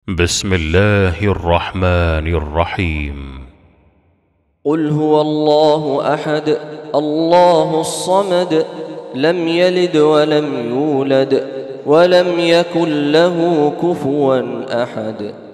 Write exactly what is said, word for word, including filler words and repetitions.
بسم الله الرحمن الرحيم. قل هو الله أحد الله الصمد لم يلد ولم يولد ولم يكن له كفوا أحد.